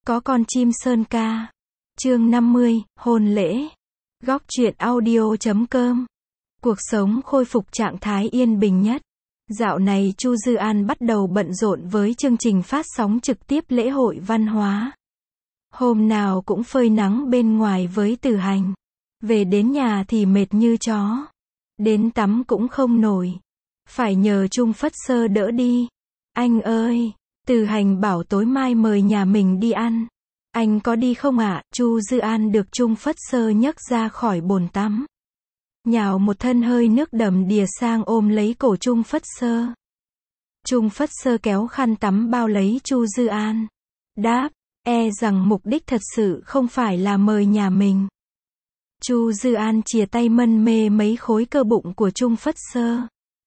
Có con chim sơn ca. Chương 50, hôn lễ. Góc truyện audio.com. Cuộc sống khôi phục trạng thái yên bình nhất. Dạo này Chu Dư An bắt đầu bận rộn với chương trình phát sóng trực tiếp lễ hội văn hóa. Hôm nào cũng phơi nắng bên ngoài với Từ Hành. Về đến nhà thì mệt như chó. Đến tắm cũng không nổi. Phải nhờ Trung Phất Sơ đỡ đi. Anh ơi! Từ Hành bảo tối mai mời nhà mình đi ăn. Anh có đi không ạ? Chu Dư An được Trung Phất Sơ nhấc ra khỏi bồn tắm. Nhào một thân hơi nước đầm đìa sang ôm lấy cổ Trung Phất Sơ. Trung Phất Sơ kéo khăn tắm bao lấy Chu Dư An. Đáp, rằng mục đích thật sự không phải là mời nhà mình. Chu Dư An chìa tay mân mê mấy khối cơ bụng của Trung Phất Sơ.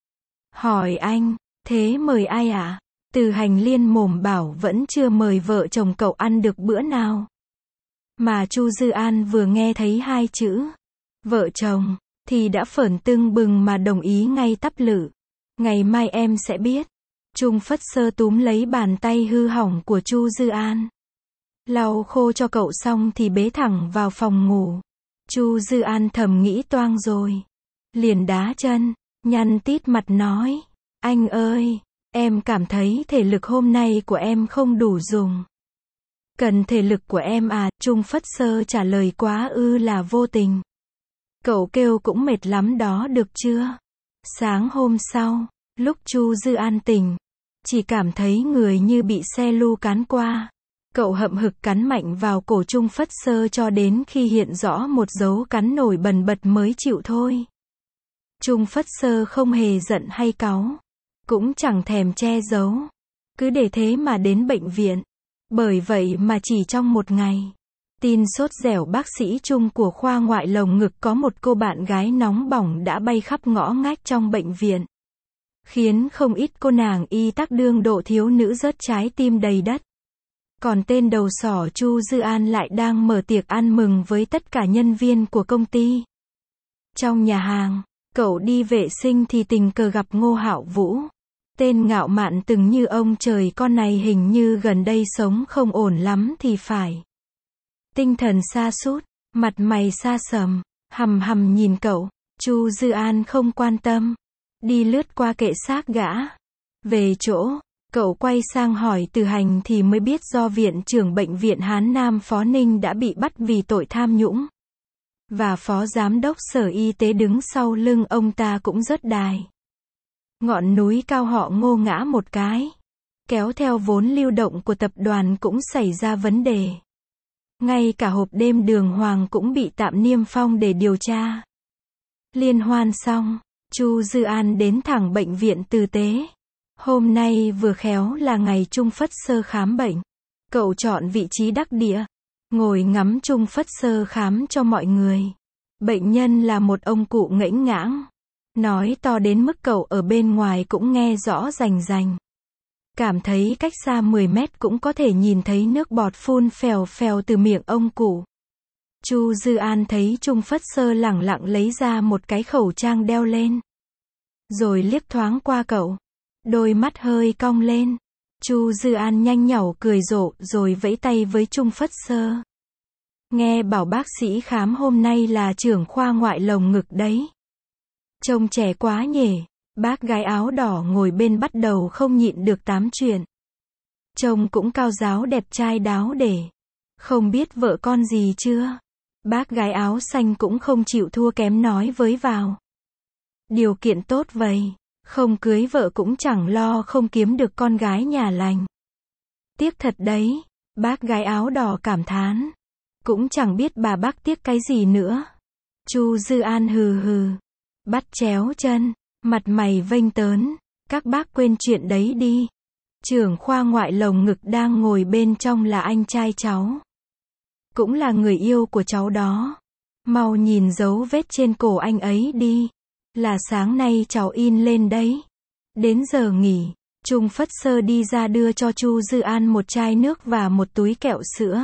Hỏi anh, thế mời ai ạ? Từ Hành liên mồm bảo vẫn chưa mời vợ chồng cậu ăn được bữa nào. Mà Chu Dư An vừa nghe thấy hai chữ vợ chồng thì đã phởn tưng bừng mà đồng ý ngay tắp lự. Ngày mai em sẽ biết. Trung Phất Sơ túm lấy bàn tay hư hỏng của Chu Dư An. Lau khô cho cậu xong thì bế thẳng vào phòng ngủ. Chu Dư An thầm nghĩ toang rồi. Liền đá chân, nhăn tít mặt nói. Anh ơi! Em cảm thấy thể lực hôm nay của em không đủ dùng. Cần thể lực của em à? Trung Phất Sơ trả lời quá là vô tình. Cậu kêu cũng mệt lắm đó được chưa? Sáng hôm sau, lúc Chu Dư An tỉnh, chỉ cảm thấy người như bị xe lu cán qua. Cậu hậm hực cắn mạnh vào cổ Trung Phất Sơ cho đến khi hiện rõ một dấu cắn nổi bần bật mới chịu thôi. Trung Phất Sơ không hề giận hay cáu. Cũng chẳng thèm che giấu. Cứ để thế mà đến bệnh viện. Bởi vậy mà chỉ trong một ngày, tin sốt dẻo bác sĩ Trung của khoa ngoại lồng ngực có một cô bạn gái nóng bỏng đã bay khắp ngõ ngách trong bệnh viện. Khiến không ít cô nàng y tắc đương độ thiếu nữ rớt trái tim đầy đất. Còn tên đầu sỏ Chu Dư An lại đang mở tiệc ăn mừng với tất cả nhân viên của công ty. Trong nhà hàng, cậu đi vệ sinh thì tình cờ gặp Ngô Hạo Vũ. Tên ngạo mạn từng như ông trời con này hình như gần đây sống không ổn lắm thì phải. Tinh thần sa sút, mặt mày sa sầm, hằm hằm nhìn cậu. Chu Dư An không quan tâm, đi lướt qua kệ xác gã. Về chỗ, cậu quay sang hỏi Từ Hành thì mới biết do viện trưởng bệnh viện Hán Nam Phó Ninh đã bị bắt vì tội tham nhũng. Và phó giám đốc sở y tế đứng sau lưng ông ta cũng rớt đài. Ngọn núi cao họ Ngô ngã một cái. Kéo theo vốn lưu động của tập đoàn cũng xảy ra vấn đề. Ngay cả hộp đêm Đường Hoàng cũng bị tạm niêm phong để điều tra. Liên hoan xong, Chu Dư An đến thẳng bệnh viện Tử Tế. Hôm nay vừa khéo là ngày Trung Phất Sơ khám bệnh. Cậu chọn vị trí đắc địa, ngồi ngắm Trung Phất Sơ khám cho mọi người. Bệnh nhân là một ông cụ ngễnh ngãng. Nói to đến mức cậu ở bên ngoài cũng nghe rõ rành rành. Cảm thấy cách xa 10 mét cũng có thể nhìn thấy nước bọt phun phèo phèo từ miệng ông cụ. Chu Dư An thấy Trung Phất Sơ lẳng lặng lấy ra một cái khẩu trang đeo lên. Rồi liếc thoáng qua cậu. Đôi mắt hơi cong lên. Chu Dư An nhanh nhảu cười rộ rồi vẫy tay với Trung Phất Sơ. Nghe bảo bác sĩ khám hôm nay là trưởng khoa ngoại lồng ngực đấy. Trông trẻ quá nhỉ. Bác gái áo đỏ ngồi bên bắt đầu không nhịn được tám chuyện. Trông cũng cao ráo đẹp trai đáo để. Không biết vợ con gì chưa? Bác gái áo xanh cũng không chịu thua kém nói với vào. Điều kiện tốt vậy. Không cưới vợ cũng chẳng lo không kiếm được con gái nhà lành. Tiếc thật đấy. Bác gái áo đỏ cảm thán. Cũng chẳng biết bà bác tiếc cái gì nữa. Chu Dư An hừ hừ. Bắt chéo chân, mặt mày vênh tớn. Các bác quên chuyện đấy đi. Trưởng khoa ngoại lồng ngực đang ngồi bên trong là anh trai cháu. Cũng là người yêu của cháu đó. Mau nhìn dấu vết trên cổ anh ấy đi. Là sáng nay cháu in lên đấy. Đến giờ nghỉ, Trung Phất Sơ đi ra đưa cho Chu Dư An một chai nước và một túi kẹo sữa.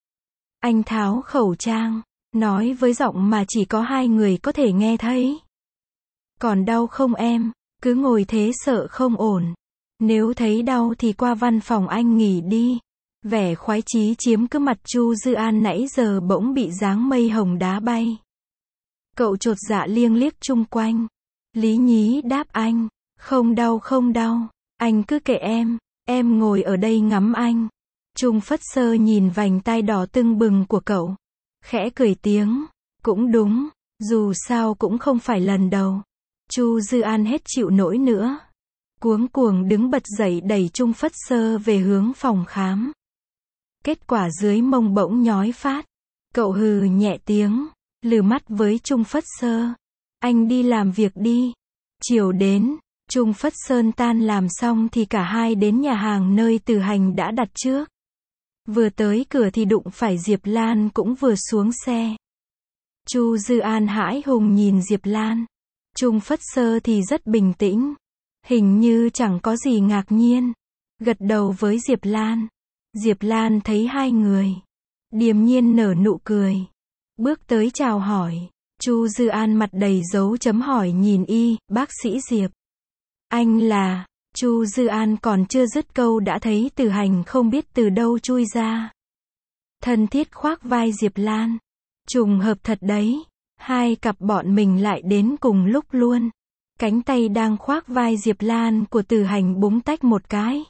Anh tháo khẩu trang, nói với giọng mà chỉ có hai người có thể nghe thấy. Còn đau không em? Cứ ngồi thế sợ không ổn. Nếu thấy đau thì qua văn phòng anh nghỉ đi. Vẻ khoái chí chiếm cứ mặt Chu Dư An nãy giờ bỗng bị dáng mây hồng đá bay. Cậu chột dạ liếc liếc chung quanh. Lý nhí đáp anh. Không đau không đau. Anh cứ kệ em ngồi ở đây ngắm anh. Trung Phất Sơ nhìn vành tai đỏ tưng bừng của cậu. Khẽ cười tiếng. Cũng đúng, dù sao cũng không phải lần đầu. Chu Dư An hết chịu nổi nữa. Cuống cuồng đứng bật dậy đẩy Trung Phất Sơ về hướng phòng khám. Kết quả dưới mông bỗng nhói phát. Cậu hừ nhẹ tiếng, lừ mắt với Trung Phất Sơ. Anh đi làm việc đi. Chiều đến, Trung Phất Sơn tan làm xong thì cả hai đến nhà hàng nơi Từ Hành đã đặt trước. Vừa tới cửa thì đụng phải Diệp Lan cũng vừa xuống xe. Chu Dư An hãi hùng nhìn Diệp Lan. Trung Phất Sơ thì rất bình tĩnh. Hình như chẳng có gì ngạc nhiên. Gật đầu với Diệp Lan. Diệp Lan thấy hai người. Điềm nhiên nở nụ cười. Bước tới chào hỏi. Chu Dư An mặt đầy dấu chấm hỏi nhìn bác sĩ Diệp. Anh là... Chu Dư An còn chưa dứt câu đã thấy Từ Hành không biết từ đâu chui ra. Thân thiết khoác vai Diệp Lan. Trùng hợp thật đấy. Hai cặp bọn mình lại đến cùng lúc luôn. Cánh tay đang khoác vai Diệp Lan của Từ Hành búng tách một cái.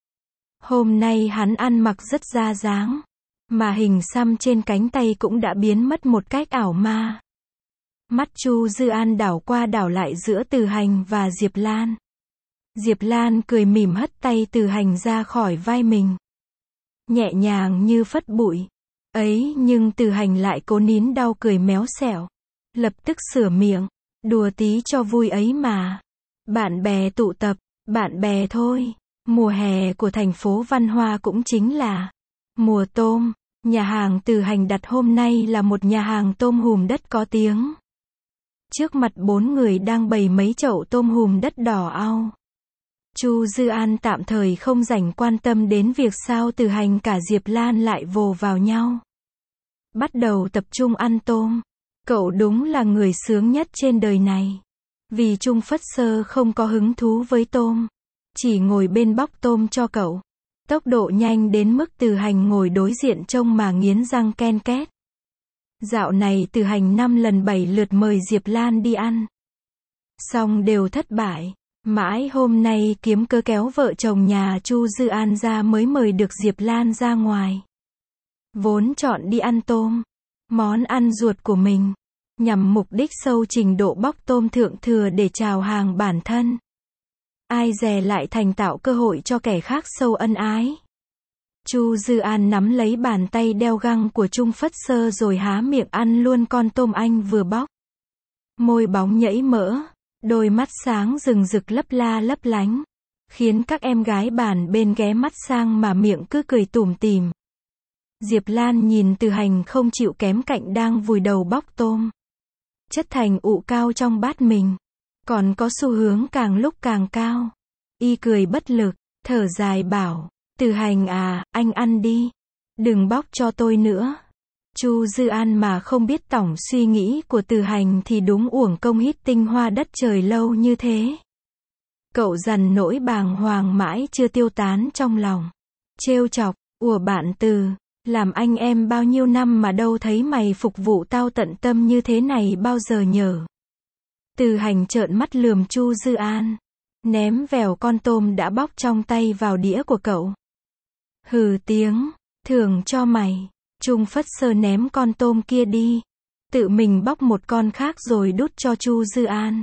Hôm nay hắn ăn mặc rất ra dáng. Mà hình xăm trên cánh tay cũng đã biến mất một cách ảo ma. Mắt Chu Dư An đảo qua đảo lại giữa Từ Hành và Diệp Lan. Diệp Lan cười mỉm hất tay Từ Hành ra khỏi vai mình. Nhẹ nhàng như phất bụi. Ấy nhưng Từ Hành lại cố nín đau cười méo xẻo. Lập tức sửa miệng. Đùa tí cho vui ấy mà. Bạn bè tụ tập, bạn bè thôi. Mùa hè của thành phố Văn Hoa cũng chính là mùa tôm. Nhà hàng Từ Hành đặt hôm nay là một nhà hàng tôm hùm đất có tiếng. Trước mặt bốn người đang bày mấy chậu tôm hùm đất đỏ au. Chu Dư An tạm thời không rảnh quan tâm đến việc sao Từ Hành cả Diệp Lan lại vồ vào nhau. Bắt đầu tập trung ăn tôm. Cậu đúng là người sướng nhất trên đời này. Vì Trung Phất Sơ không có hứng thú với tôm. Chỉ ngồi bên bóc tôm cho cậu. Tốc độ nhanh đến mức Từ Hành ngồi đối diện trông mà nghiến răng ken két. Dạo này Từ Hành 5 lần 7 lượt mời Diệp Lan đi ăn. Xong đều thất bại. Mãi hôm nay kiếm cớ kéo vợ chồng nhà Chu Dư An ra mới mời được Diệp Lan ra ngoài. Vốn chọn đi ăn tôm. Món ăn ruột của mình. Nhằm mục đích sâu trình độ bóc tôm thượng thừa để chào hàng bản thân. Ai dè lại thành tạo cơ hội cho kẻ khác sâu ân ái. Chu Dư An nắm lấy bàn tay đeo găng của Trung Phất Sơ rồi há miệng ăn luôn con tôm anh vừa bóc. Môi bóng nhẫy mỡ, đôi mắt sáng rừng rực lấp la lấp lánh, khiến các em gái bàn bên ghé mắt sang mà miệng cứ cười tủm tỉm. Diệp Lan nhìn Từ Hành không chịu kém cạnh đang vùi đầu bóc tôm. Chất thành ụ cao trong bát mình. Còn có xu hướng càng lúc càng cao. Y cười bất lực, thở dài bảo. Từ Hành à, anh ăn đi. Đừng bóc cho tôi nữa. Chu Dư An mà không biết tổng suy nghĩ của Từ Hành thì đúng uổng công hít tinh hoa đất trời lâu như thế. Cậu dằn nỗi bàng hoàng mãi chưa tiêu tán trong lòng. Trêu chọc, ủa bạn Từ, làm anh em bao nhiêu năm mà đâu thấy mày phục vụ tao tận tâm như thế này bao giờ nhở. Từ Hành trợn mắt lườm Chu Dư An. Ném vèo con tôm đã bóc trong tay vào đĩa của cậu. Hừ tiếng, thưởng cho mày. Trung Phất Sơ ném con tôm kia đi. Tự mình bóc một con khác rồi đút cho Chu Dư An.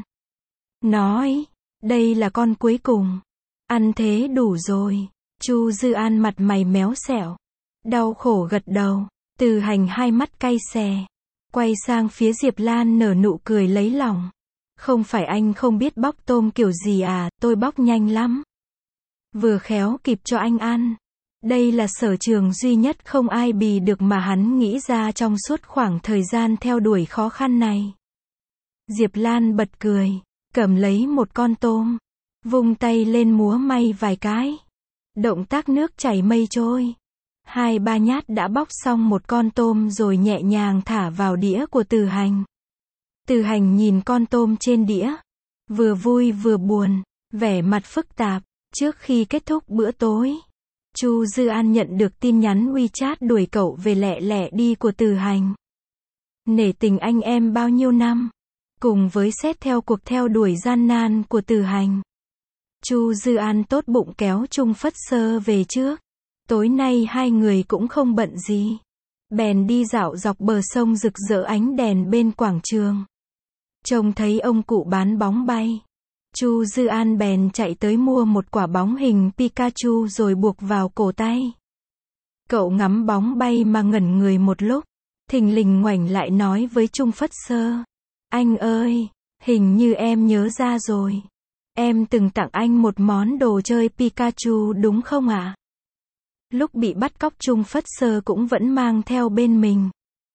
Nói, đây là con cuối cùng. Ăn thế đủ rồi. Chu Dư An mặt mày méo xẻo. Đau khổ gật đầu. Từ Hành hai mắt cay xè. Quay sang phía Diệp Lan nở nụ cười lấy lòng. Không phải anh không biết bóc tôm kiểu gì à, tôi bóc nhanh lắm. Vừa khéo kịp cho anh ăn. Đây là sở trường duy nhất không ai bì được mà hắn nghĩ ra trong suốt khoảng thời gian theo đuổi khó khăn này. Diệp Lan bật cười, cầm lấy một con tôm, vung tay lên múa may vài cái. Động tác nước chảy mây trôi. 2-3 nhát đã bóc xong một con tôm rồi nhẹ nhàng thả vào đĩa của Từ Hành. Từ Hành nhìn con tôm trên đĩa, vừa vui vừa buồn, vẻ mặt phức tạp. Trước khi kết thúc bữa tối, Chu Dư An nhận được tin nhắn WeChat đuổi cậu về lẹ lẹ đi của Từ Hành. Nể tình anh em bao nhiêu năm, cùng với xét theo cuộc theo đuổi gian nan của Từ Hành, Chu Dư An tốt bụng kéo Trung Phất Sơ về trước. Tối nay hai người cũng không bận gì, bèn đi dạo dọc bờ sông rực rỡ ánh đèn bên quảng trường. Trông thấy ông cụ bán bóng bay, Chu Dư An bèn chạy tới mua một quả bóng hình Pikachu rồi buộc vào cổ tay. Cậu ngắm bóng bay mà ngẩn người một lúc, thình lình ngoảnh lại nói với Trung Phất Sơ, anh ơi, hình như em nhớ ra rồi. Em từng tặng anh một món đồ chơi Pikachu đúng không ạ? Lúc bị bắt cóc Trung Phất Sơ cũng vẫn mang theo bên mình.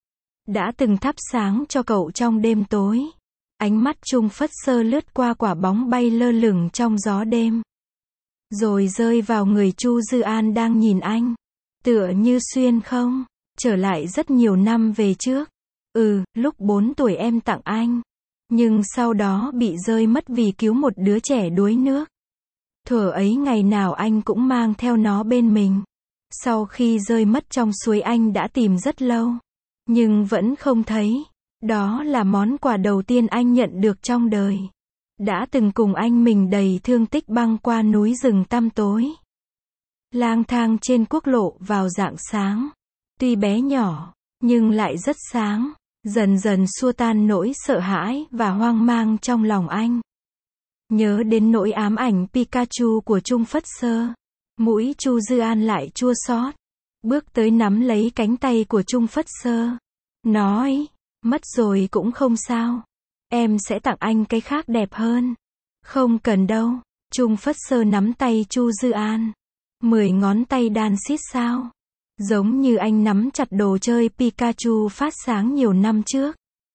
Đã từng thắp sáng cho cậu trong đêm tối. Ánh mắt Trung Phất Sơ lướt qua quả bóng bay lơ lửng trong gió đêm, rồi rơi vào người Chu Dư An đang nhìn anh. Tựa như xuyên không, trở lại rất nhiều năm về trước. Lúc 4 tuổi em tặng anh, nhưng sau đó bị rơi mất vì cứu một đứa trẻ đuối nước. Thuở ấy ngày nào anh cũng mang theo nó bên mình. Sau khi rơi mất trong suối anh đã tìm rất lâu, nhưng vẫn không thấy. Đó là món quà đầu tiên anh nhận được trong đời. Đã từng cùng anh mình đầy thương tích băng qua núi rừng tăm tối, lang thang trên quốc lộ vào rạng sáng. Tuy bé nhỏ, nhưng lại rất sáng, dần dần xua tan nỗi sợ hãi và hoang mang trong lòng anh. Nhớ đến nỗi ám ảnh Pikachu của Trung Phất Sơ, mũi Chu Dư An lại chua xót. Bước tới nắm lấy cánh tay của Trung Phất Sơ, nói, mất rồi cũng không sao, em sẽ tặng anh cái khác đẹp hơn. Không cần đâu. Trung Phất Sơ nắm tay Chu Dư An, 10 ngón tay đan xít sao, giống như anh nắm chặt đồ chơi Pikachu phát sáng nhiều năm trước.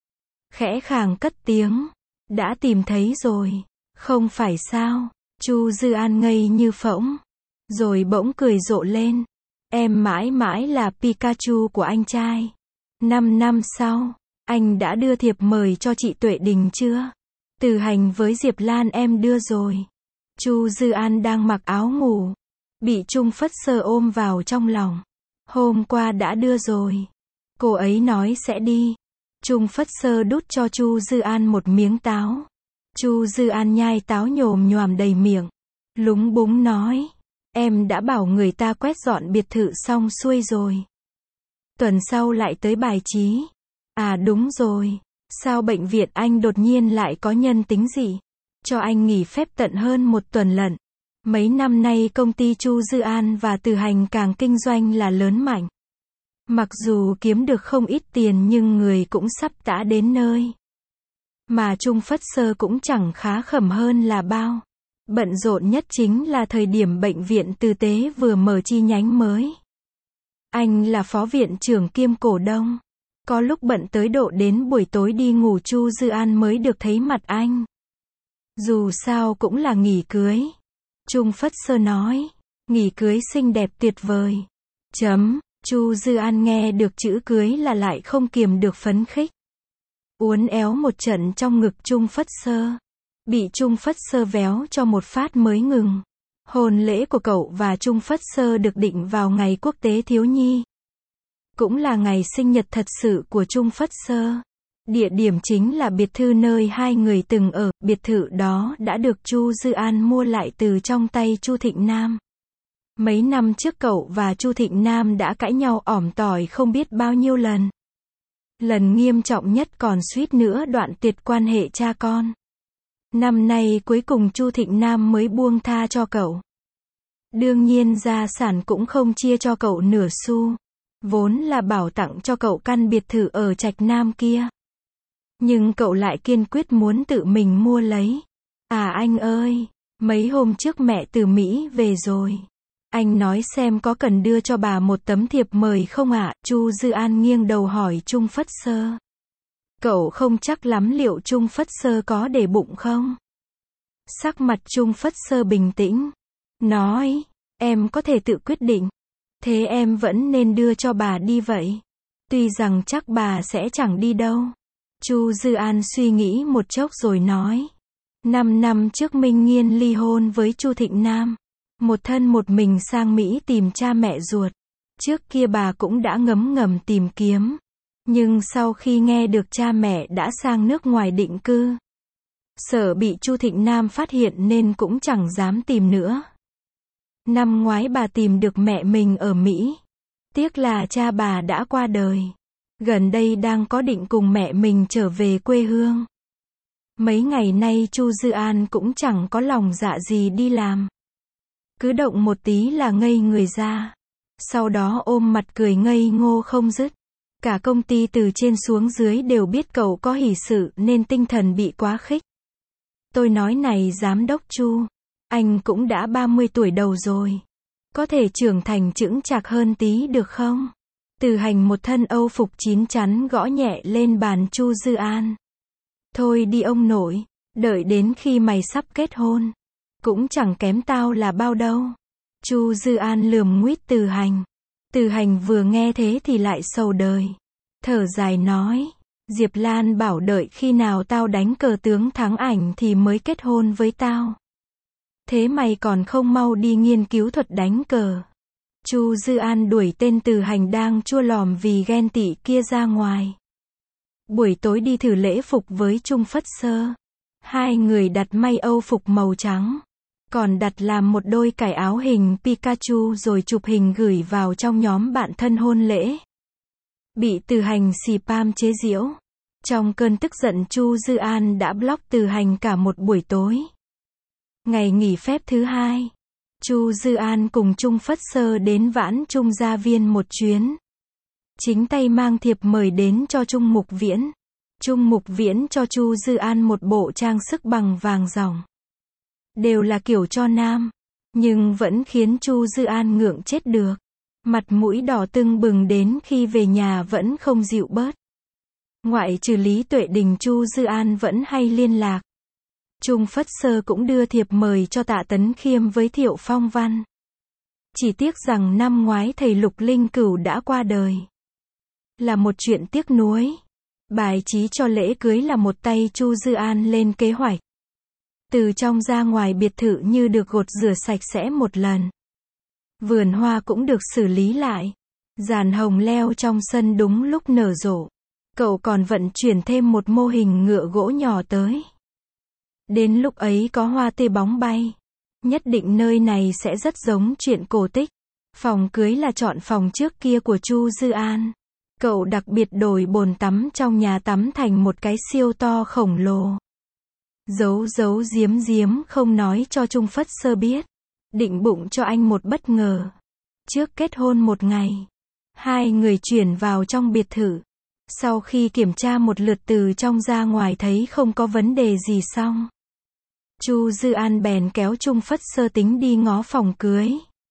Khẽ khàng cất tiếng, đã tìm thấy rồi, không phải sao? Chu Dư An ngây như phỗng, rồi bỗng cười rộ lên. Em mãi mãi là Pikachu của anh trai. 5 năm sau, anh đã đưa thiệp mời cho chị Tuệ Đình chưa? Từ Hành với Diệp Lan em đưa rồi. Chu Dư An đang mặc áo ngủ, bị Trung Phất Sơ ôm vào trong lòng. Hôm qua đã đưa rồi. Cô ấy nói sẽ đi. Trung Phất Sơ đút cho Chu Dư An một miếng táo. Chu Dư An nhai táo nhồm nhoàm đầy miệng, lúng búng nói, em đã bảo người ta quét dọn biệt thự xong xuôi rồi. Tuần sau lại tới bài trí. À đúng rồi, sao bệnh viện anh đột nhiên lại có nhân tính gì? Cho anh nghỉ phép tận hơn 1 tuần lận. Mấy năm nay công ty Chu Dư An và Từ Hành càng kinh doanh là lớn mạnh. Mặc dù kiếm được không ít tiền nhưng người cũng sắp tã đến nơi. Mà Trung Phất Sơ cũng chẳng khá khẩm hơn là bao. Bận rộn nhất chính là thời điểm bệnh viện Tư Tế vừa mở chi nhánh mới. Anh là phó viện trưởng kiêm cổ đông. Có lúc bận tới độ đến buổi tối đi ngủ Chu Dư An mới được thấy mặt anh. Dù sao cũng là nghỉ cưới. Trung Phất Sơ nói, nghỉ cưới xinh đẹp tuyệt vời. Chu Dư An nghe được chữ cưới là lại không kiềm được phấn khích. Uốn éo một trận trong ngực Trung Phất Sơ. Bị Trung Phất Sơ véo cho một phát mới ngừng. Hôn lễ của cậu và Trung Phất Sơ được định vào ngày quốc tế thiếu nhi. Cũng là ngày sinh nhật thật sự của Trung Phất Sơ. Địa điểm chính là biệt thự nơi hai người từng ở. Biệt thự đó đã được Chu Dư An mua lại từ trong tay Chu Thịnh Nam. Mấy năm trước cậu và Chu Thịnh Nam đã cãi nhau ỏm tỏi không biết bao nhiêu lần. Lần nghiêm trọng nhất còn suýt nữa đoạn tuyệt quan hệ cha con. Năm nay cuối cùng Chu Thịnh Nam mới buông tha cho cậu. Đương nhiên gia sản cũng không chia cho cậu nửa xu. Vốn là bảo tặng cho cậu căn biệt thự ở Trạch Nam kia. Nhưng cậu lại kiên quyết muốn tự mình mua lấy. À anh ơi, mấy hôm trước mẹ từ Mỹ về rồi. Anh nói xem có cần đưa cho bà một tấm thiệp mời không ạ? Chu Dư An nghiêng đầu hỏi Trung Phất Sơ. Cậu không chắc lắm liệu Trung Phất Sơ có để bụng không? Sắc mặt Trung Phất Sơ bình tĩnh. Nói, em có thể tự quyết định. Thế em vẫn nên đưa cho bà đi vậy. Tuy rằng chắc bà sẽ chẳng đi đâu. Chu Dư An suy nghĩ một chốc rồi nói. 5 năm trước Minh Nghiên ly hôn với Chu Thịnh Nam. một thân một mình sang Mỹ tìm cha mẹ ruột. Trước kia bà cũng đã ngấm ngầm tìm kiếm. Nhưng sau khi nghe được cha mẹ đã sang nước ngoài định cư, sợ bị Chu Thịnh Nam phát hiện nên cũng chẳng dám tìm nữa. Năm ngoái bà tìm được mẹ mình ở Mỹ. Tiếc là cha bà đã qua đời. Gần đây đang có định cùng mẹ mình trở về quê hương. Mấy ngày nay Chu Dư An cũng chẳng có lòng dạ gì đi làm. Cứ động một tí là ngây người ra. Sau đó ôm mặt cười ngây ngô không dứt. Cả công ty từ trên xuống dưới đều biết cậu có hỷ sự nên tinh thần bị quá khích. Tôi nói này giám đốc Chu, anh cũng đã 30 tuổi đầu rồi. Có thể trưởng thành chững chạc hơn tí được không? Từ Hành một thân Âu phục chín chắn gõ nhẹ lên bàn Chu Dư An. Thôi đi ông nội, đợi đến khi mày sắp kết hôn. Cũng chẳng kém tao là bao đâu. Chu Dư An lườm nguýt Từ Hành. Từ Hành vừa nghe thế thì lại sầu đời. Thở dài nói, Diệp Lan bảo đợi khi nào tao đánh cờ tướng thắng ảnh thì mới kết hôn với tao. Thế mày còn không mau đi nghiên cứu thuật đánh cờ. Chu Dư An đuổi tên Từ Hành đang chua lòm vì ghen tị kia ra ngoài. Buổi tối đi thử lễ phục với Trung Phất Sơ. Hai người đặt may Âu phục màu trắng. Còn đặt làm một đôi cải áo hình Pikachu rồi chụp hình gửi vào trong nhóm bạn thân hôn lễ. Bị Từ Hành spam chế giễu. Trong cơn tức giận Chu Dư An đã block Từ Hành cả một buổi tối. Ngày nghỉ phép thứ hai, Chu Dư An cùng Trung Phất Sơ đến Vãn Trung Gia Viên một chuyến. Chính tay mang thiệp mời đến cho Trung Mục Viễn. Trung Mục Viễn cho Chu Dư An một bộ trang sức bằng vàng ròng. Đều là kiểu cho nam, nhưng vẫn khiến Chu Dư An ngượng chết được. Mặt mũi đỏ tưng bừng đến khi về nhà vẫn không dịu bớt. Ngoại trừ Lý Tuệ Đình, Chu Dư An vẫn hay liên lạc. Trung Phất Sơ cũng đưa thiệp mời cho Tạ Tấn Khiêm với Thiệu Phong Văn. Chỉ tiếc rằng năm ngoái thầy Lục Linh Cửu đã qua đời. Là một chuyện tiếc nuối. Bài trí cho lễ cưới là một tay Chu Dư An lên kế hoạch. Từ trong ra ngoài biệt thự như được gột rửa sạch sẽ một lần. Vườn hoa cũng được xử lý lại. Giàn hồng leo trong sân đúng lúc nở rộ. Cậu còn vận chuyển thêm một mô hình ngựa gỗ nhỏ tới. Đến lúc ấy có hoa tê bóng bay. Nhất định nơi này sẽ rất giống chuyện cổ tích. Phòng cưới là chọn phòng trước kia của Chu Dư An. Cậu đặc biệt đổi bồn tắm trong nhà tắm thành một cái siêu to khổng lồ. Giấu giếm không nói cho Trung Phất Sơ biết. Định bụng cho anh một bất ngờ. Trước kết hôn một ngày, hai người chuyển vào trong biệt thự. Sau khi kiểm tra một lượt từ trong ra ngoài thấy không có vấn đề gì xong, Chu Dư An bèn kéo Trung Phất Sơ tính đi ngó phòng cưới.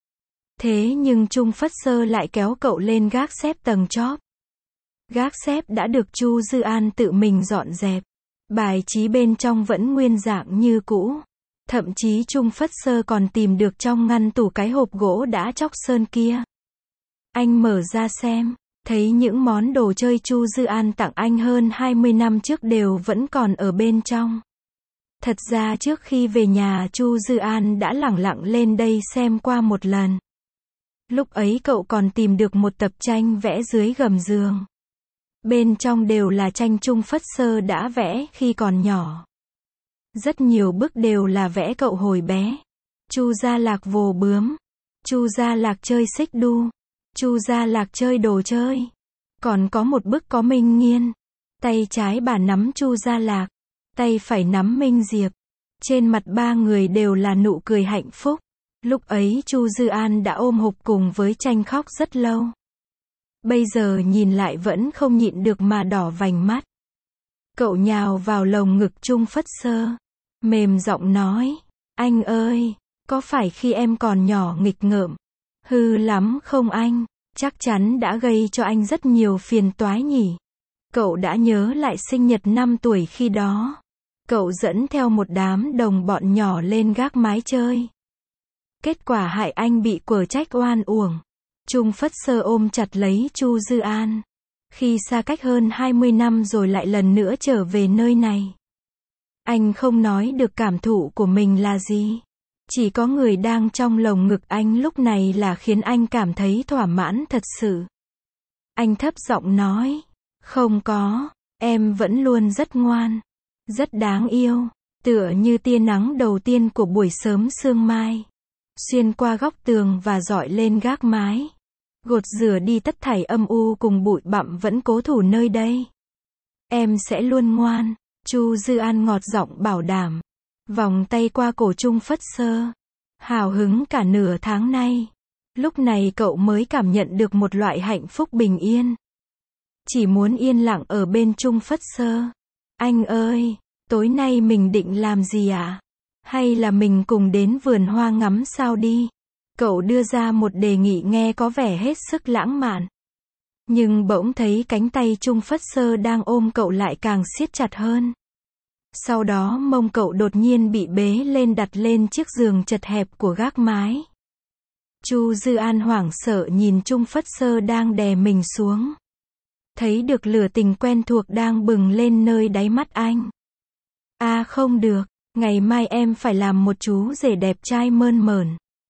Thế nhưng Trung Phất Sơ lại kéo cậu lên gác xếp tầng chóp. Gác xếp đã được Chu Dư An tự mình dọn dẹp. Bài trí bên trong vẫn nguyên dạng như cũ. Thậm chí Trung Phất Sơ còn tìm được trong ngăn tủ cái hộp gỗ đã chóc sơn kia. Anh mở ra xem, thấy những món đồ chơi Chu Dư An tặng anh hơn 20 năm trước đều vẫn còn ở bên trong. Thật ra trước khi về nhà Chu Dư An đã lẳng lặng lên đây xem qua một lần. Lúc ấy cậu còn tìm được một tập tranh vẽ dưới gầm giường. Bên trong đều là tranh Trung Phất Sơ đã vẽ khi còn nhỏ. Rất nhiều bức đều là vẽ cậu hồi bé. Chu Gia Lạc vồ bướm. Chu Gia Lạc chơi xích đu. Chu Gia Lạc chơi đồ chơi. Còn có một bức có Minh Nghiên. Tay trái bà nắm Chu Gia Lạc. Tay phải nắm Minh Diệp. Trên mặt ba người đều là nụ cười hạnh phúc. Lúc ấy Chu Dư An đã ôm hộp cùng với tranh khóc rất lâu. Bây giờ nhìn lại vẫn không nhịn được mà đỏ vành mắt. Cậu nhào vào lồng ngực Trung Phất Sơ. Mềm giọng nói, anh ơi, có phải khi em còn nhỏ nghịch ngợm, hư lắm không anh? Chắc chắn đã gây cho anh rất nhiều phiền toái nhỉ. Cậu đã nhớ lại sinh nhật 5 tuổi khi đó. Cậu dẫn theo một đám đồng bọn nhỏ lên gác mái chơi. Kết quả hại anh bị quở trách oan uổng. Trung Phất Sơ ôm chặt lấy Chu Dư An. Khi xa cách hơn 20 năm rồi lại lần nữa trở về nơi này. Anh không nói được cảm thụ của mình là gì. Chỉ có người đang trong lồng ngực anh lúc này là khiến anh cảm thấy thỏa mãn thật sự. Anh thấp giọng nói, không có, em vẫn luôn rất ngoan, rất đáng yêu, tựa như tia nắng đầu tiên của buổi sớm sương mai, xuyên qua góc tường và dọi lên gác mái, gột rửa đi tất thảy âm u cùng bụi bặm vẫn cố thủ nơi đây. Em sẽ luôn ngoan, Chu Dư An ngọt giọng bảo đảm, vòng tay qua cổ Trung Phất Sơ. Hào hứng cả nửa tháng nay. Lúc này cậu mới cảm nhận được một loại hạnh phúc bình yên. Chỉ muốn yên lặng ở bên Trung Phất Sơ. Anh ơi, tối nay mình định làm gì ạ? Hay là mình cùng đến vườn hoa ngắm sao đi? Cậu đưa ra một đề nghị nghe có vẻ hết sức lãng mạn. Nhưng bỗng thấy cánh tay Trung Phất Sơ đang ôm cậu lại càng siết chặt hơn. Sau đó mông cậu đột nhiên bị bế lên đặt lên chiếc giường chật hẹp của gác mái. Chu Dư An hoảng sợ nhìn Trung Phất Sơ đang đè mình xuống. Thấy được lửa tình quen thuộc đang bừng lên nơi đáy mắt anh. À không được, ngày mai em phải làm một chú rể đẹp trai mơn mởn.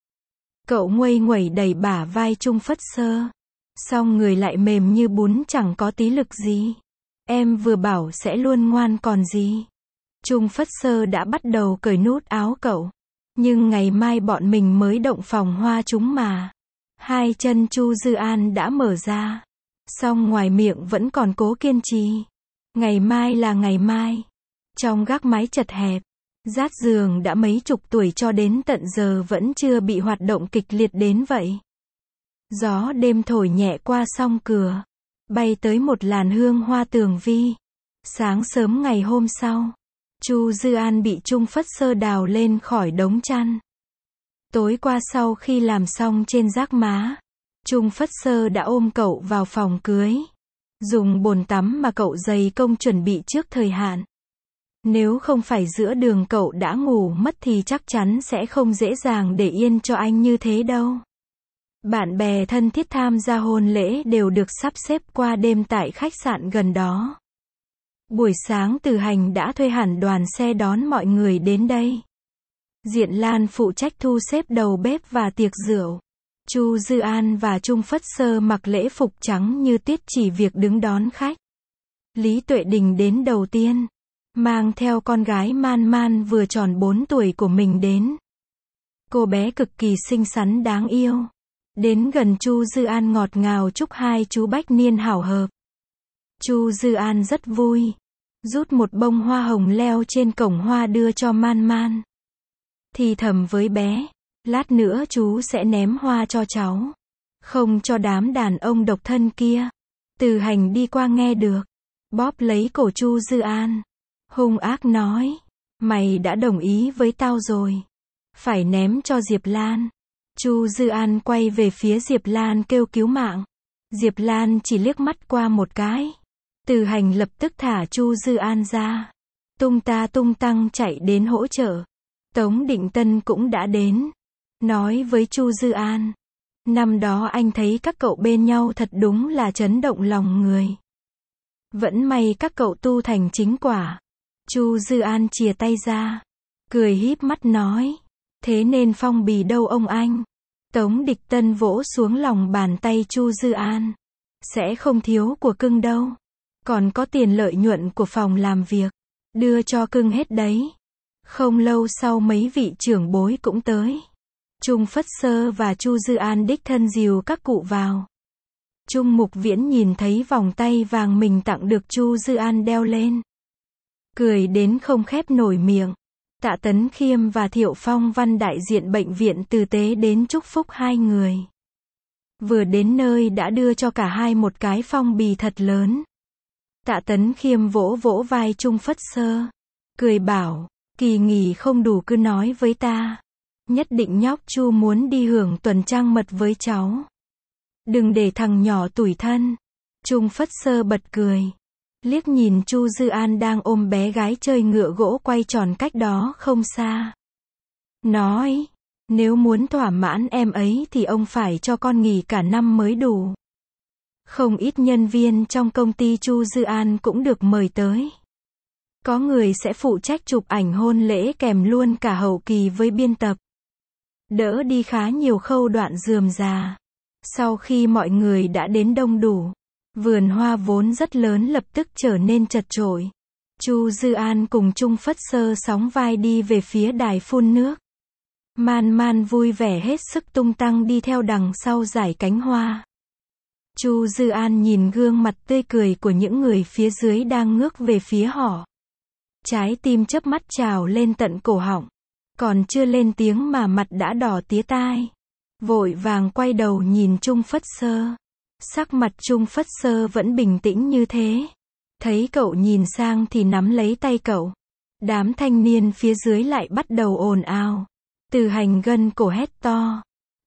Cậu nguây nguẩy đẩy bả vai Trung Phất Sơ. Xong người lại mềm như bún chẳng có tí lực gì. Em vừa bảo sẽ luôn ngoan còn gì. Trung Phất Sơ đã bắt đầu cởi nút áo cậu. Nhưng ngày mai bọn mình mới động phòng hoa chúng mà. Hai chân Chu Dư An đã mở ra. Song ngoài miệng vẫn còn cố kiên trì. Ngày mai là ngày mai. Trong gác mái chật hẹp. Dát giường đã mấy chục tuổi cho đến tận giờ vẫn chưa bị hoạt động kịch liệt đến vậy. Gió đêm thổi nhẹ qua song cửa. Bay tới một làn hương hoa tường vi. Sáng sớm ngày hôm sau. Chu Dư An bị Trung Phất Sơ đào lên khỏi đống chăn. Tối qua sau khi làm xong trên gác má, Trung Phất Sơ đã ôm cậu vào phòng cưới. Dùng bồn tắm mà cậu dày công chuẩn bị trước thời hạn. Nếu không phải giữa đường cậu đã ngủ mất thì chắc chắn sẽ không dễ dàng để yên cho anh như thế đâu. Bạn bè thân thiết tham gia hôn lễ đều được sắp xếp qua đêm tại khách sạn gần đó. Buổi sáng Từ Hành đã thuê hẳn đoàn xe đón mọi người đến đây. Diện Lan phụ trách thu xếp đầu bếp và tiệc rượu. Chu Dư An và Trung Phất Sơ mặc lễ phục trắng như tuyết chỉ việc đứng đón khách. Lý Tuệ Đình đến đầu tiên, mang theo con gái Man Man vừa tròn 4 tuổi của mình đến. Cô bé cực kỳ xinh xắn đáng yêu. Đến gần Chu Dư An ngọt ngào chúc hai chú bách niên hảo hợp. Chu Dư An rất vui. Rút một bông hoa hồng leo trên cổng hoa đưa cho Man Man. Thì thầm với bé, lát nữa chú sẽ ném hoa cho cháu. Không cho đám đàn ông độc thân kia. Từ Hành đi qua nghe được. Bóp lấy cổ Chu Dư An. Hung ác nói, mày đã đồng ý với tao rồi. Phải ném cho Diệp Lan. Chu Dư An quay về phía Diệp Lan kêu cứu mạng. Diệp Lan chỉ liếc mắt qua một cái. Từ Hành lập tức thả Chu Dư An ra. Tung ta tung tăng chạy đến hỗ trợ. Tống Định Tân cũng đã đến. Nói với Chu Dư An. Năm đó anh thấy các cậu bên nhau thật đúng là chấn động lòng người. Vẫn may các cậu tu thành chính quả. Chu Dư An chìa tay ra. Cười híp mắt nói. Thế nên phong bì đâu ông anh. Tống Địch Tân vỗ xuống lòng bàn tay Chu Dư An. Sẽ không thiếu của cưng đâu. Còn có tiền lợi nhuận của phòng làm việc. Đưa cho cưng hết đấy. Không lâu sau mấy vị trưởng bối cũng tới. Trung Phất Sơ và Chu Dư An đích thân dìu các cụ vào. Trung Mục Viễn nhìn thấy vòng tay vàng mình tặng được Chu Dư An đeo lên. Cười đến không khép nổi miệng. Tạ Tấn Khiêm và Thiệu Phong Văn đại diện bệnh viện Tử tế đến chúc phúc hai người. Vừa đến nơi đã đưa cho cả hai một cái phong bì thật lớn. Tạ Tấn Khiêm vỗ vỗ vai Trung Phất Sơ. Cười bảo, kỳ nghỉ không đủ cứ nói với ta. Nhất định nhóc Chu muốn đi hưởng tuần trăng mật với cháu. Đừng để thằng nhỏ tủi thân. Trung Phất Sơ bật cười. Liếc nhìn Chu Dư An đang ôm bé gái chơi ngựa gỗ quay tròn cách đó không xa. Nói, nếu muốn thỏa mãn em ấy thì ông phải cho con nghỉ cả năm mới đủ. Không ít nhân viên trong công ty Chu Dư An cũng được mời tới. Có người sẽ phụ trách chụp ảnh hôn lễ kèm luôn cả hậu kỳ với biên tập. đỡ đi khá nhiều khâu đoạn rườm rà. Sau khi mọi người đã đến đông đủ, vườn hoa vốn rất lớn lập tức trở nên chật chội. Chu Dư An cùng Chung Phất Sơ sóng vai đi về phía đài phun nước. Man Man vui vẻ hết sức tung tăng đi theo đằng sau dải cánh hoa. Chu Dư An nhìn gương mặt tươi cười của những người phía dưới đang ngước về phía họ. Trái tim chớp mắt trào lên tận cổ họng. Còn chưa lên tiếng mà mặt đã đỏ tía tai. Vội vàng quay đầu nhìn Chung Phất Sơ. Sắc mặt Chung Phất Sơ vẫn bình tĩnh như thế. Thấy cậu nhìn sang thì nắm lấy tay cậu. Đám thanh niên phía dưới lại bắt đầu ồn ào. Từ Hành gân cổ hét to.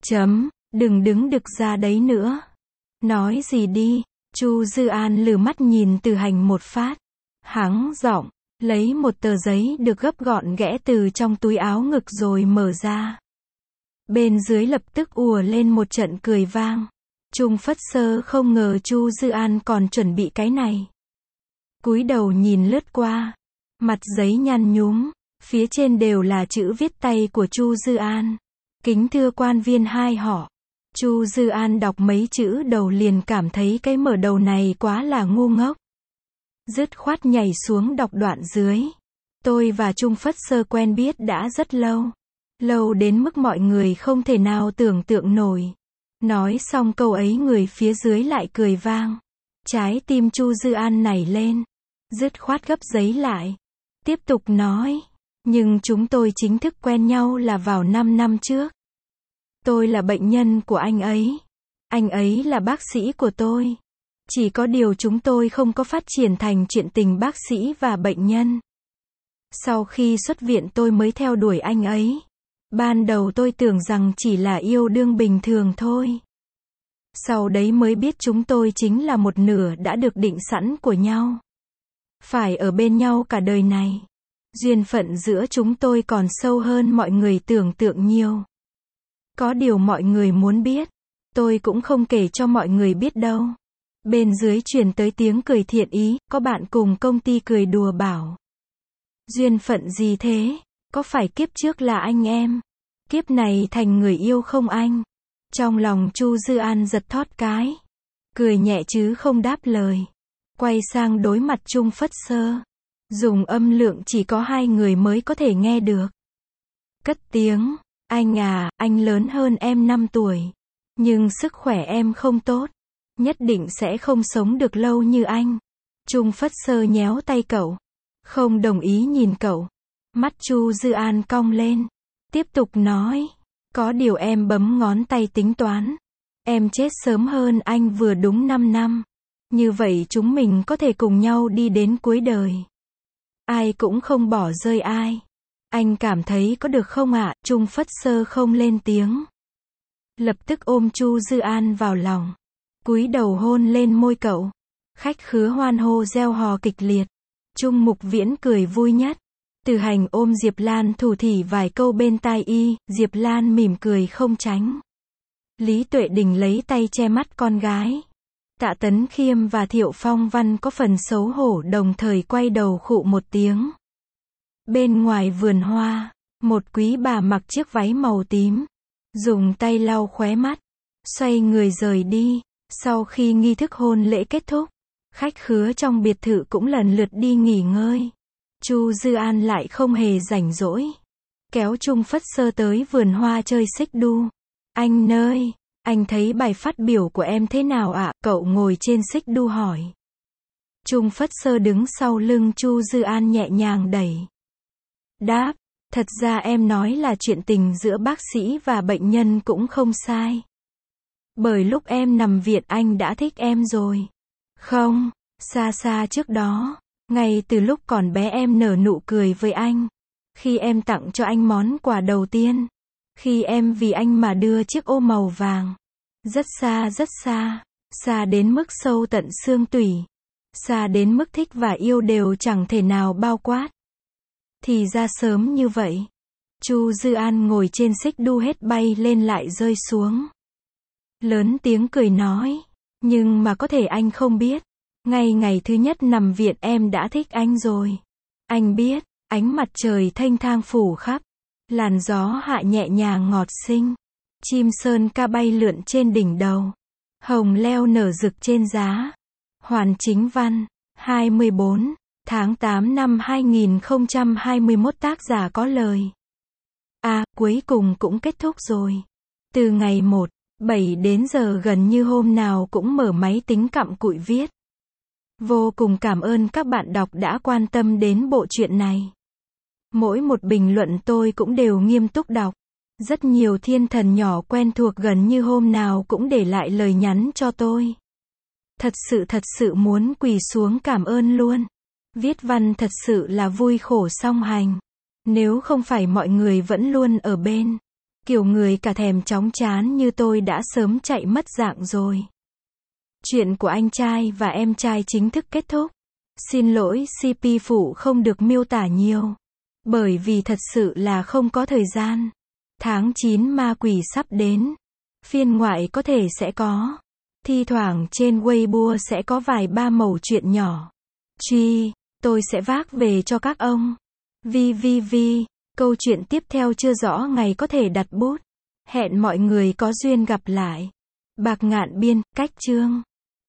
Đừng đứng đực ra đấy nữa. Nói gì đi. Chu Dư An lừ mắt nhìn Từ Hành một phát. Hắng giọng, lấy một tờ giấy được gấp gọn ghẽ từ trong túi áo ngực rồi mở ra. Bên dưới lập tức ùa lên một trận cười vang. Chung Phất Sơ không ngờ Chu Dư An còn chuẩn bị cái này. Cúi đầu nhìn lướt qua. Mặt giấy nhăn nhúm. Phía trên đều là chữ viết tay của Chu Dư An. Kính thưa quan viên hai họ. Chu Dư An đọc mấy chữ đầu liền cảm thấy cái mở đầu này quá là ngu ngốc. Dứt khoát nhảy xuống đọc đoạn dưới. Tôi và Chung Phất Sơ quen biết đã rất lâu. Lâu đến mức mọi người không thể nào tưởng tượng nổi. Nói xong câu ấy người phía dưới lại cười vang. Trái tim Chu Dư An nảy lên. Dứt khoát gấp giấy lại. Tiếp tục nói. Nhưng chúng tôi chính thức quen nhau là vào 5 năm trước. Tôi là bệnh nhân của anh ấy. Anh ấy là bác sĩ của tôi. Chỉ có điều chúng tôi không có phát triển thành chuyện tình bác sĩ và bệnh nhân. Sau khi xuất viện tôi mới theo đuổi anh ấy. Ban đầu tôi tưởng rằng chỉ là yêu đương bình thường thôi. Sau đấy mới biết chúng tôi chính là một nửa đã được định sẵn của nhau. Phải ở bên nhau cả đời này. Duyên phận giữa chúng tôi còn sâu hơn mọi người tưởng tượng nhiều. Có điều mọi người muốn biết. Tôi cũng không kể cho mọi người biết đâu. Bên dưới truyền tới tiếng cười thiện ý, có bạn cùng công ty cười đùa bảo. Duyên phận gì thế? Có phải kiếp trước là anh em? Kiếp này thành người yêu không anh? Trong lòng Chu Dư An giật thót cái. Cười nhẹ chứ không đáp lời. Quay sang đối mặt Chung Phất Sơ. Dùng âm lượng chỉ có hai người mới có thể nghe được. Cất tiếng. Anh à, anh lớn hơn em 5 tuổi. Nhưng sức khỏe em không tốt. Nhất định sẽ không sống được lâu như anh. Chung Phất Sơ nhéo tay cậu. Không đồng ý nhìn cậu. Mắt Chu Dư An cong lên. Tiếp tục nói. Có điều em bấm ngón tay tính toán. Em chết sớm hơn anh vừa đúng 5 năm. Như vậy chúng mình có thể cùng nhau đi đến cuối đời. Ai cũng không bỏ rơi ai. Anh cảm thấy có được không ạ? Chung Phất Sơ không lên tiếng. Lập tức ôm Chu Dư An vào lòng. Cúi đầu hôn lên môi cậu. Khách khứa hoan hô reo hò kịch liệt. Chung Mục Viễn cười vui nhất. Từ Hành ôm Diệp Lan thủ thỉ vài câu bên tai y, Diệp Lan mỉm cười không tránh. Lý Tuệ Đình lấy tay che mắt con gái. Tạ Tấn Khiêm và Thiệu Phong Văn có phần xấu hổ đồng thời quay đầu khụ một tiếng. Bên ngoài vườn hoa, một quý bà mặc chiếc váy màu tím. Dùng tay lau khóe mắt. Xoay người rời đi. Sau khi nghi thức hôn lễ kết thúc, khách khứa trong biệt thự cũng lần lượt đi nghỉ ngơi. Chu Dư An lại không hề rảnh rỗi. Kéo Chung Phất Sơ tới vườn hoa chơi xích đu. Anh ơi, anh thấy bài phát biểu của em thế nào ạ? Cậu ngồi trên xích đu hỏi. Chung Phất Sơ đứng sau lưng Chu Dư An nhẹ nhàng đẩy. Đáp, thật ra em nói là chuyện tình giữa bác sĩ và bệnh nhân cũng không sai. Bởi lúc em nằm viện anh đã thích em rồi. Không, xa xa trước đó. Ngay từ lúc còn bé em nở nụ cười với anh. Khi em tặng cho anh món quà đầu tiên. Khi em vì anh mà đưa chiếc ô màu vàng. Rất xa rất xa. Xa đến mức sâu tận xương tủy. Xa đến mức thích và yêu đều chẳng thể nào bao quát. Thì ra sớm như vậy. Chu Dư An ngồi trên xích đu hết bay lên lại rơi xuống. Lớn tiếng cười nói. Nhưng mà có thể anh không biết. Ngay ngày thứ nhất nằm viện em đã thích anh rồi. Anh biết, ánh mặt trời thênh thang phủ khắp. Làn gió hạ nhẹ nhàng ngọt xinh. Chim sơn ca bay lượn trên đỉnh đầu. Hồng leo nở rực trên giá. Hoàn Chính Văn. 24 tháng 8 năm 2021 tác giả có lời. Cuối cùng cũng kết thúc rồi. Từ ngày 1/7 đến giờ gần như hôm nào cũng mở máy tính cặm cụi viết. Vô cùng cảm ơn các bạn đọc đã quan tâm đến bộ truyện này. Mỗi một bình luận tôi cũng đều nghiêm túc đọc. Rất nhiều thiên thần nhỏ quen thuộc gần như hôm nào cũng để lại lời nhắn cho tôi. Thật sự muốn quỳ xuống cảm ơn luôn. Viết văn thật sự là vui khổ song hành. Nếu không phải mọi người vẫn luôn ở bên, kiểu người cả thèm chóng chán như tôi đã sớm chạy mất dạng rồi. Chuyện của anh trai và em trai chính thức kết thúc. Xin lỗi CP phụ không được miêu tả nhiều. Bởi vì thật sự là không có thời gian. Tháng 9 ma quỷ sắp đến. Phiên ngoại có thể sẽ có. Thi thoảng trên Weibo sẽ có vài ba mẩu chuyện nhỏ. Tôi sẽ vác về cho các ông. Câu chuyện tiếp theo chưa rõ ngày có thể đặt bút. Hẹn mọi người có duyên gặp lại. Bạc Ngạn Biên, Cách Chương.